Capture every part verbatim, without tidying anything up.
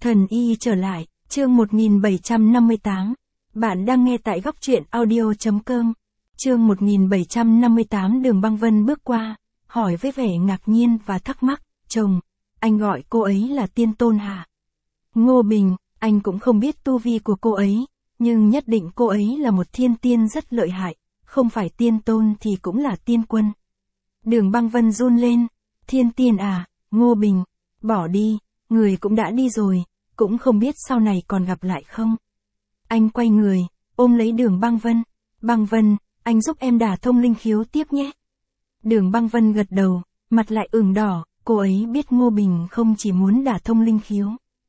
Thần y trở lại, chương một nghìn bảy trăm năm mươi tám. Bạn đang nghe tại góc truyện audio chấm com. Chương một nghìn bảy trăm năm mươi tám. Đường Băng Vân bước qua, hỏi với vẻ ngạc nhiên và thắc mắc, chồng, anh gọi cô ấy là tiên tôn hả? Ngô Bình, anh cũng không biết tu vi của cô ấy, nhưng nhất định cô ấy là một thiên tiên rất lợi hại, không phải tiên tôn thì cũng là tiên quân. Đường Băng Vân run lên, thiên tiên à, Ngô Bình, bỏ đi, người cũng đã đi rồi, cũng không biết sau này còn gặp lại không. Anh quay người, ôm lấy Đường Băng Vân, Băng Vân, anh giúp em đả thông linh khiếu tiếp nhé. Đường Băng Vân gật đầu, mặt lại ửng đỏ, cô ấy biết Ngô Bình không chỉ muốn đả thông linh khiếu.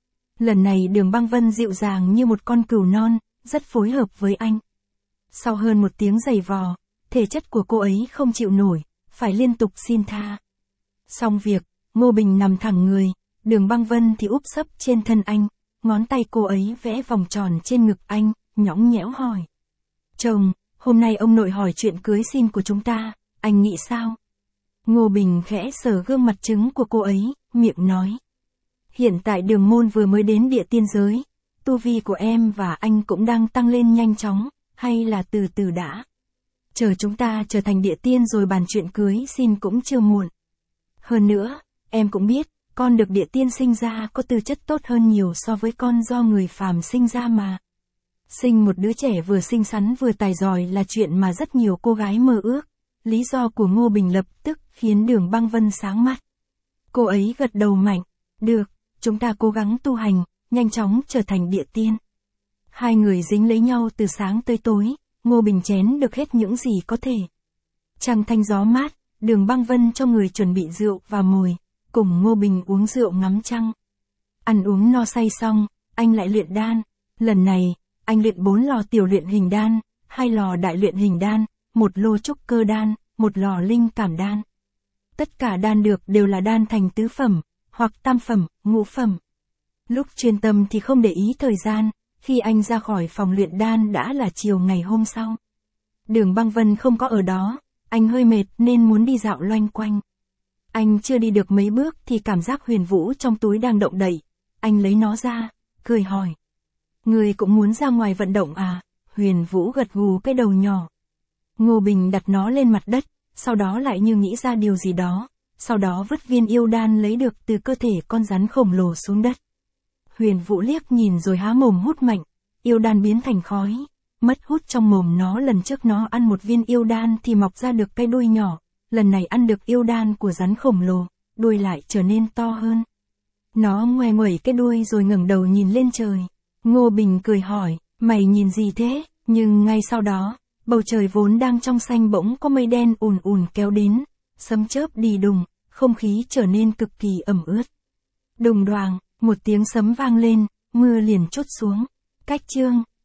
Lần này Đường Băng Vân dịu dàng như một con cừu non, rất phối hợp với anh. Sau hơn một tiếng giày vò, thể chất của cô ấy không chịu nổi, phải liên tục xin tha. Xong việc, Ngô Bình nằm thẳng người, Đường Băng Vân thì úp sấp trên thân anh, ngón tay cô ấy vẽ vòng tròn trên ngực anh, nhõng nhẽo hỏi. Chồng, hôm nay ông nội hỏi chuyện cưới xin của chúng ta, anh nghĩ sao? Ngô Bình khẽ sờ gương mặt trứng của cô ấy, miệng nói. Hiện tại Đường môn vừa mới đến địa tiên giới, tu vi của em và anh cũng đang tăng lên nhanh chóng, hay là từ từ đã. Chờ chúng ta trở thành địa tiên rồi bàn chuyện cưới xin cũng chưa muộn. Hơn nữa, em cũng biết, con được địa tiên sinh ra có tư chất tốt hơn nhiều so với con do người phàm sinh ra mà. Sinh một đứa trẻ vừa xinh xắn vừa tài giỏi là chuyện mà rất nhiều cô gái mơ ước. Lý do của Ngô Bình lập tức khiến Đường Băng Vân sáng mắt. Cô ấy gật đầu mạnh. Được, chúng ta cố gắng tu hành, nhanh chóng trở thành địa tiên. Hai người dính lấy nhau từ sáng tới tối, Ngô Bình chén được hết những gì có thể. Trăng thanh gió mát, Đường Băng Vân cho người chuẩn bị rượu và mồi, cùng Ngô Bình uống rượu ngắm trăng. Ăn uống no say xong, anh lại luyện đan. Lần này, anh luyện bốn lò tiểu luyện hình đan, hai lò đại luyện hình đan, một lô trúc cơ đan, một lò linh cảm đan. Tất cả đan được đều là đan thành tứ phẩm, hoặc tam phẩm, ngũ phẩm. Lúc chuyên tâm thì không để ý thời gian, khi anh ra khỏi phòng luyện đan đã là chiều ngày hôm sau. Đường Băng Vân không có ở đó, anh hơi mệt nên muốn đi dạo loanh quanh. Anh chưa đi được mấy bước thì cảm giác huyền vũ trong túi đang động đậy. Anh lấy nó ra, cười hỏi. Người cũng muốn ra ngoài vận động à? Huyền vũ gật gù cái đầu nhỏ. Ngô Bình đặt nó lên mặt đất, sau đó lại như nghĩ ra điều gì đó, sau đó vứt viên yêu đan lấy được từ cơ thể con rắn khổng lồ xuống đất. Huyền vũ liếc nhìn rồi há mồm hút mạnh, yêu đan biến thành khói, mất hút trong mồm nó. Lần trước nó ăn một viên yêu đan thì mọc ra được cái đuôi nhỏ, lần này ăn được yêu đan của rắn khổng lồ, đuôi lại trở nên to hơn. Nó ngoe nguẩy cái đuôi rồi ngẩng đầu nhìn lên trời. Ngô Bình cười hỏi, mày nhìn gì thế? Nhưng ngay sau đó, bầu trời vốn đang trong xanh bỗng có mây đen ùn ùn kéo đến, sấm chớp đì đùng, không khí trở nên cực kỳ ẩm ướt. Đùng đoàng, một tiếng sấm vang lên, mưa liền trút xuống. Cách chương